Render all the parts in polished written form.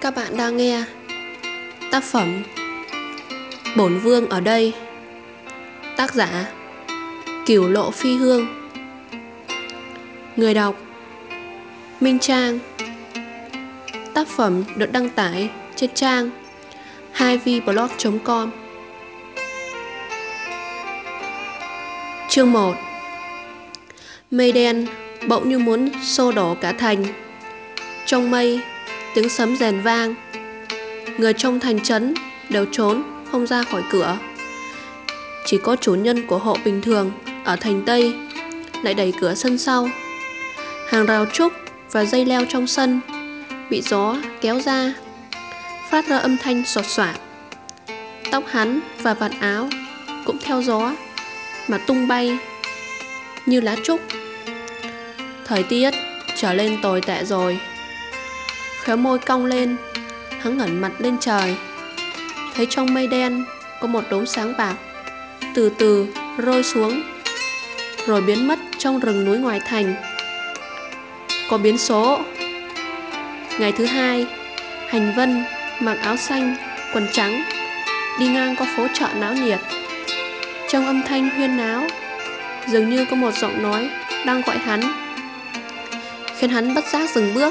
Các bạn đang nghe tác phẩm Bổn Vương ở đây, tác giả Cửu Lộ Phi Hương, người đọc Minh Trang. Tác phẩm được đăng tải trên trang 2vblog.com. Chương 1. Mây đen bỗng như muốn xô đổ cả thành. Trong mây, tiếng sấm rền vang. Người trong thành trấn đều trốn không ra khỏi cửa. Chỉ có chủ nhân của hộ bình thường ở thành Tây lại đẩy cửa sân sau. Hàng rào trúc và dây leo trong sân bị gió kéo ra, phát ra âm thanh xột xoạc. Tóc hắn và vạt áo cũng theo gió mà tung bay như lá trúc. Thời tiết trở lên tồi tệ rồi. Khóe môi cong lên, hắn ngẩng mặt lên trời, thấy trong mây đen có một đốm sáng bạc từ từ rơi xuống, rồi biến mất trong rừng núi ngoài thành. Có biến số. Ngày thứ hai, Hành Vân mặc áo xanh, quần trắng, đi ngang qua phố chợ náo nhiệt. Trong âm thanh huyên náo, dường như có một giọng nói đang gọi hắn, khiến hắn bất giác dừng bước.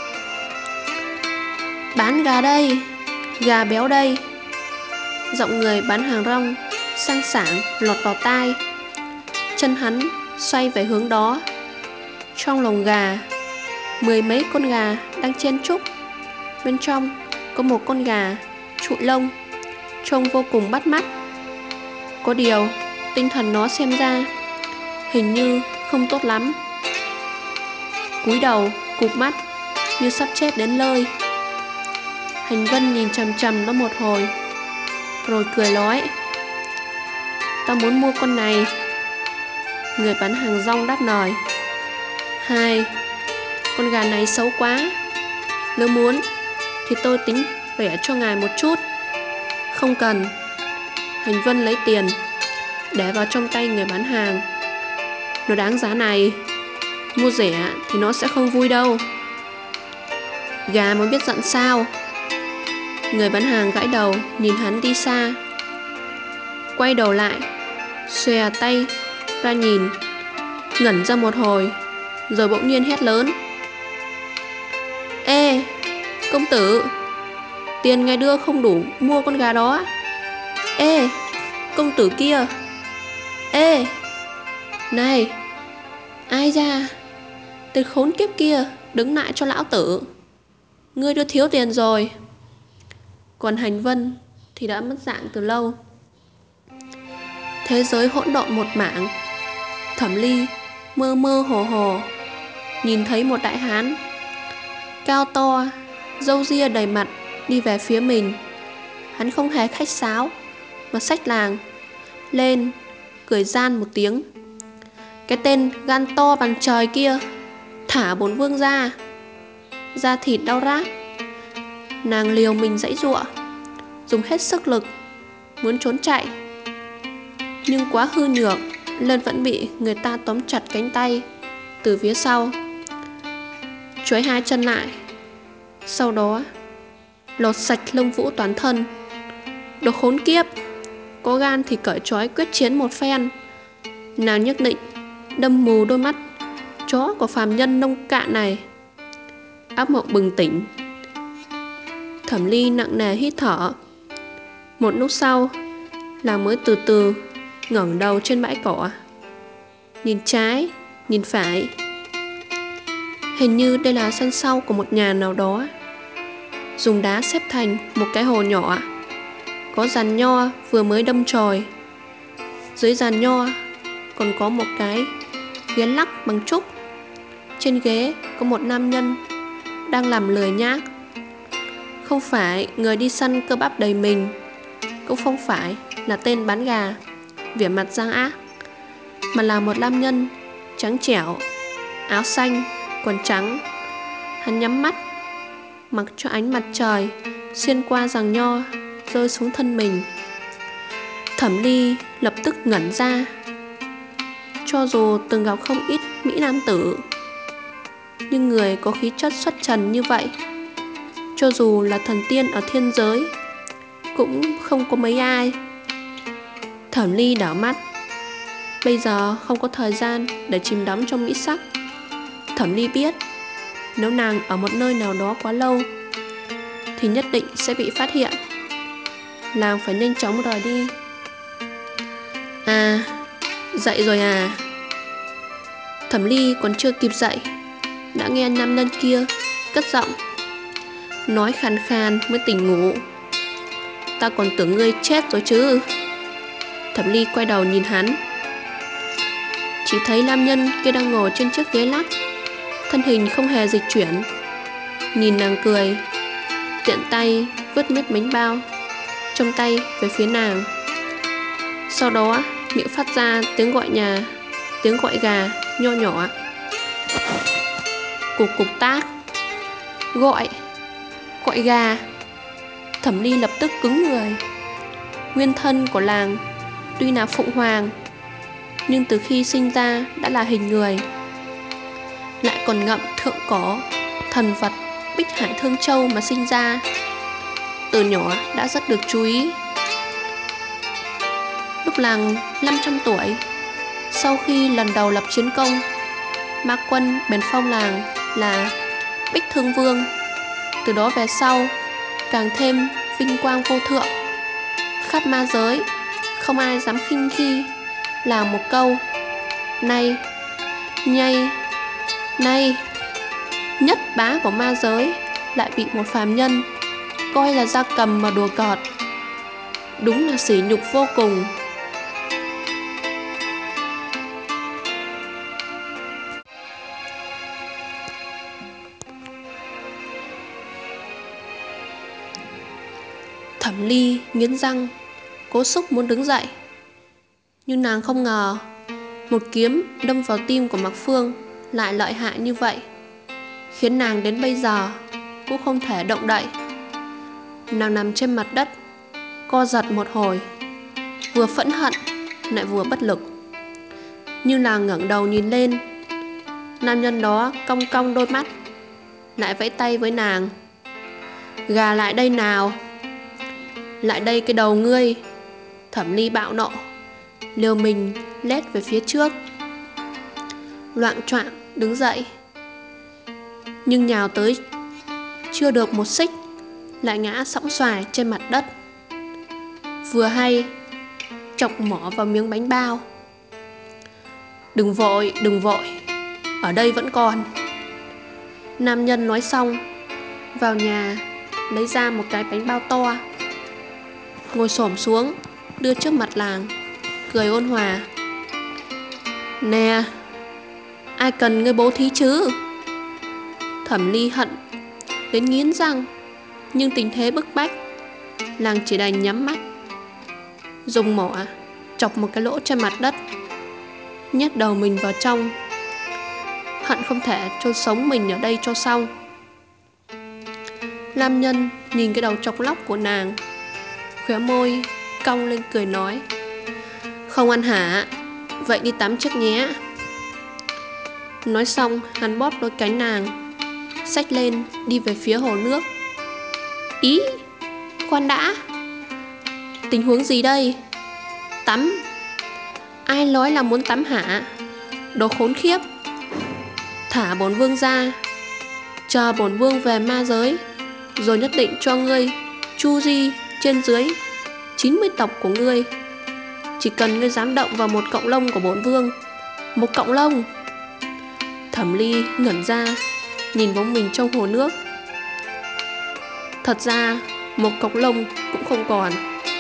Bán gà đây, gà béo đây. Giọng người bán hàng rong sang sảng lọt vào tai. Chân hắn xoay về hướng đó. Trong lồng gà, 10 mấy con gà đang chen chúc. Bên trong có một con gà trụi lông, trông vô cùng bắt mắt. Có điều tinh thần nó xem ra hình như không tốt lắm. Cúi đầu cụp mắt như sắp chết đến nơi. Hành Vân nhìn chằm chằm nó một hồi, rồi cười nói: Tao muốn mua con này. Người bán hàng rong đáp lời: Hai, con gà này xấu quá. Nếu muốn thì tôi tính rẻ cho ngài một chút. Không cần. Hành Vân lấy tiền để vào trong tay người bán hàng. Nó đáng giá này. Mua rẻ thì nó sẽ không vui đâu. Gà mới biết giận sao. Người bán hàng gãi đầu nhìn hắn đi xa, quay đầu lại, xòe tay ra nhìn, ngẩn ra một hồi, rồi bỗng nhiên hét lớn: Ê, công tử, tiền ngài đưa không đủ mua con gà đó. Ê, công tử kia. Ê, này, ai ra, tên khốn kiếp kia, đứng lại cho lão tử. Ngươi đưa thiếu tiền rồi. Còn Hành Vân thì đã mất dạng từ lâu. Thế giới hỗn độn một mảng. Thẩm Ly mơ mơ hồ hồ nhìn thấy một đại hán cao to, râu ria đầy mặt đi về phía mình. Hắn không hề khách sáo mà xách làng lên, cười gian một tiếng: Cái tên gan to bằng trời kia, thả bổn vương ra. Da thịt đau rát. Nàng liều mình giãy giụa, dùng hết sức lực muốn trốn chạy, nhưng quá hư nhược nên vẫn bị người ta tóm chặt cánh tay từ phía sau, trói hai chân lại. Sau đó lột sạch lông vũ toàn thân. Đồ khốn kiếp, có gan thì cởi trói quyết chiến một phen. Nàng nhất định đâm mù đôi mắt chó của phàm nhân nông cạn này. Ác mộng bừng tỉnh. Thẩm Ly nặng nề hít thở. Một lúc sau, nàng mới từ từ ngẩng đầu trên bãi cỏ, nhìn trái, nhìn phải. Hình như đây là sân sau của một nhà nào đó, dùng đá xếp thành một cái hồ nhỏ. Có giàn nho vừa mới đâm chồi. Dưới giàn nho còn có một cái ghế lắc bằng trúc. Trên ghế có một nam nhân đang làm lười nhác. Không phải người đi săn cơ bắp đầy mình, cũng không phải là tên bán gà vẻ mặt gian ác, mà là một nam nhân trắng trẻo, áo xanh, quần trắng. Hắn nhắm mắt, mặc cho ánh mặt trời xuyên qua giàn nho rơi xuống thân mình. Thẩm Ly lập tức ngẩn ra. Cho dù từng gặp không ít mỹ nam tử, nhưng người có khí chất xuất trần như vậy cho dù là thần tiên ở thiên giới cũng không có mấy ai. Thẩm Ly đảo mắt. Bây giờ không có thời gian để chìm đắm trong mỹ sắc. Thẩm Ly biết nếu nàng ở một nơi nào đó quá lâu thì nhất định sẽ bị phát hiện. Nàng phải nhanh chóng rời đi. À, dậy rồi à? Thẩm Ly còn chưa kịp dậy đã nghe nam nhân kia cất giọng, nói khàn khàn mới tỉnh ngủ. Ta còn tưởng ngươi chết rồi chứ. Thẩm Ly quay đầu nhìn hắn, chỉ thấy nam nhân kia đang ngồi trên chiếc ghế lắc, thân hình không hề dịch chuyển. Nhìn nàng cười, tiện tay vứt miếng bánh bao trong tay về phía nàng. Sau đó miệng phát ra tiếng gọi gà nho nhỏ. Cục cục tác. Gọi gà. Thẩm Ly lập tức cứng người. Nguyên thân của nàng tuy là phụng hoàng, nhưng từ khi sinh ra đã là hình người, lại còn ngậm thượng cổ thần vật Bích Hải Thương Châu mà sinh ra. Từ nhỏ đã rất được chú ý. Lúc nàng 500 tuổi, sau khi lần đầu lập chiến công, Ma Quân bèn phong nàng là Bích Thương Vương. Từ đó về sau càng thêm vinh quang vô thượng. Khắp ma giới không ai dám khinh khi làm một câu nay nhất bá của ma giới lại bị một phàm nhân coi là gia cầm mà đùa cợt. Đúng là sỉ nhục vô cùng. Thẩm Ly nghiến răng, cố xúc muốn đứng dậy, nhưng nàng không ngờ một kiếm đâm vào tim của Mạc Phương lại lợi hại như vậy, khiến nàng đến bây giờ cũng không thể động đậy. Nàng nằm trên mặt đất, co giật một hồi, vừa phẫn hận lại vừa bất lực. Nhưng nàng ngẩng đầu nhìn lên, nam nhân đó cong cong đôi mắt, lại vẫy tay với nàng. Gà lại đây nào. Lại đây cái đầu ngươi. Thẩm Ly bạo nộ, liều mình lết về phía trước, loạng choạng đứng dậy, nhưng nhào tới chưa được một xích lại ngã sõng xoài trên mặt đất, vừa hay chọc mỏ vào miếng bánh bao. Đừng vội, ở đây vẫn còn. Nam nhân nói xong, vào nhà lấy ra một cái bánh bao to, ngồi xổm xuống đưa trước mặt nàng, cười ôn hòa. Nè, ai cần ngươi bố thí chứ? Thẩm Ly hận đến nghiến răng, nhưng tình thế bức bách, nàng chỉ đành nhắm mắt, dùng mỏ chọc một cái lỗ trên mặt đất, nhét đầu mình vào trong, hận không thể chôn sống mình ở đây cho xong. Nam nhân nhìn cái đầu chọc lóc của nàng, khóe môi cong lên cười nói, không ăn hả? Vậy đi tắm trước nhé. Nói xong hắn bóp đôi cánh nàng, xách lên đi về phía hồ nước. Ý, khoan đã, tình huống gì đây? Tắm? Ai nói là muốn tắm hả? Đồ khốn khiếp. Thả bổn vương ra, chờ bổn vương về ma giới, rồi nhất định cho ngươi chu di trên dưới 90 tộc của ngươi. Chỉ cần ngươi dám động vào một cọng lông của bổn vương, một cọng lông. Thẩm Ly ngẩn ra, nhìn bóng mình trong hồ nước. Thật ra một cọng lông cũng không còn.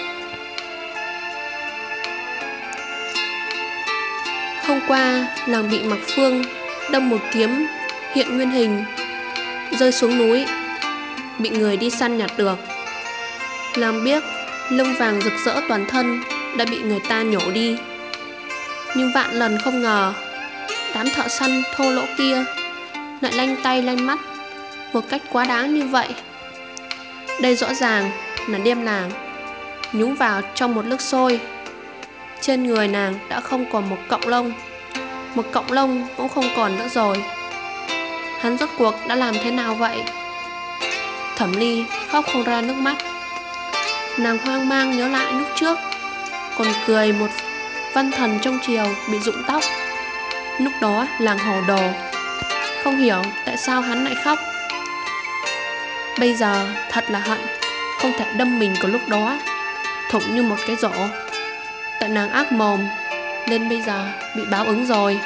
Hôm qua nàng bị Mạc Phương đâm một kiếm hiện nguyên hình, rơi xuống núi, bị người đi săn nhặt được. Nàng biết lông vàng rực rỡ toàn thân đã bị người ta nhổ đi, nhưng vạn lần không ngờ đám thợ săn thô lỗ kia lại lanh tay lanh mắt một cách quá đáng như vậy. Đây rõ ràng là đem nàng nhúng vào trong một nước sôi. Trên người nàng đã không còn một cọng lông, một cọng lông cũng không còn nữa rồi. Hắn rốt cuộc đã làm thế nào vậy? Thẩm Ly khóc không ra nước mắt. Nàng hoang mang nhớ lại lúc trước còn cười một văn thần trong triều bị rụng tóc. Lúc đó làng hồ đồ, không hiểu tại sao hắn lại khóc. Bây giờ thật là hận không thể đâm mình của lúc đó, thủng như một cái rổ. Tại nàng ác mồm nên bây giờ bị báo ứng rồi.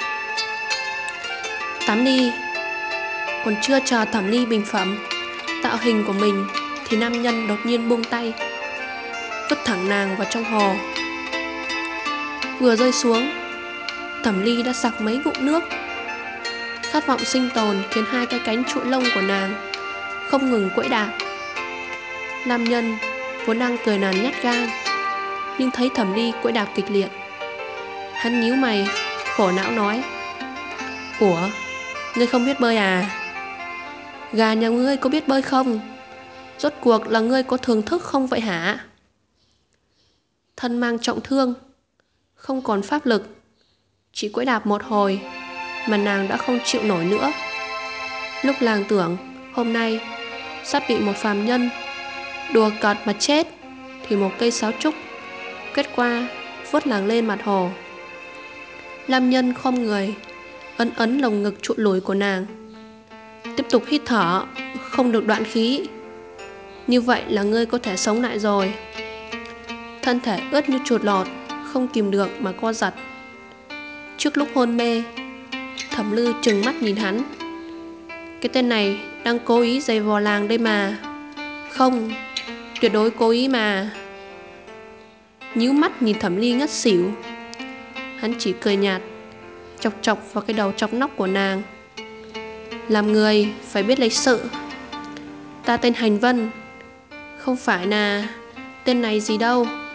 Tắm đi. Còn chưa chờ Thẩm Ly bình phẩm tạo hình của mình thì nam nhân đột nhiên buông tay, vứt thẳng nàng vào trong hồ. Vừa rơi xuống, Thẩm Ly đã sặc mấy ngụm nước. Khát vọng sinh tồn khiến hai cái cánh trụi lông của nàng không ngừng quẫy đạp. Nam nhân vốn đang cười nàn nhát gan, nhưng thấy Thẩm Ly quẫy đạp kịch liệt, hắn nhíu mày khổ não nói: Ủa, ngươi không biết bơi à? Gà nhà ngươi có biết bơi không? Rốt cuộc là ngươi có thưởng thức không vậy hả? Thân mang trọng thương, không còn pháp lực, chỉ quẫy đạp một hồi mà nàng đã không chịu nổi nữa. Lúc làng tưởng hôm nay sắp bị một phàm nhân đùa cợt mà chết, thì một cây sáo trúc kết qua vớt làng lên mặt hồ. Lam nhân khom người ấn ấn lồng ngực trụi lùi của nàng, tiếp tục hít thở, không được đoạn khí. Như vậy là ngươi có thể sống lại rồi. Thân thể ướt như chuột lọt, không kìm được mà co giật. Trước lúc hôn mê, Thẩm Lư trừng mắt nhìn hắn. Cái tên này đang cố ý giày vò làng đây mà. Không, tuyệt đối cố ý mà. Nhíu mắt nhìn Thẩm Ly ngất xỉu. Hắn chỉ cười nhạt, chọc chọc vào cái đầu chọc nóc của nàng. Làm người phải biết lịch sự. Ta tên Hành Vân, không phải là tên này gì đâu.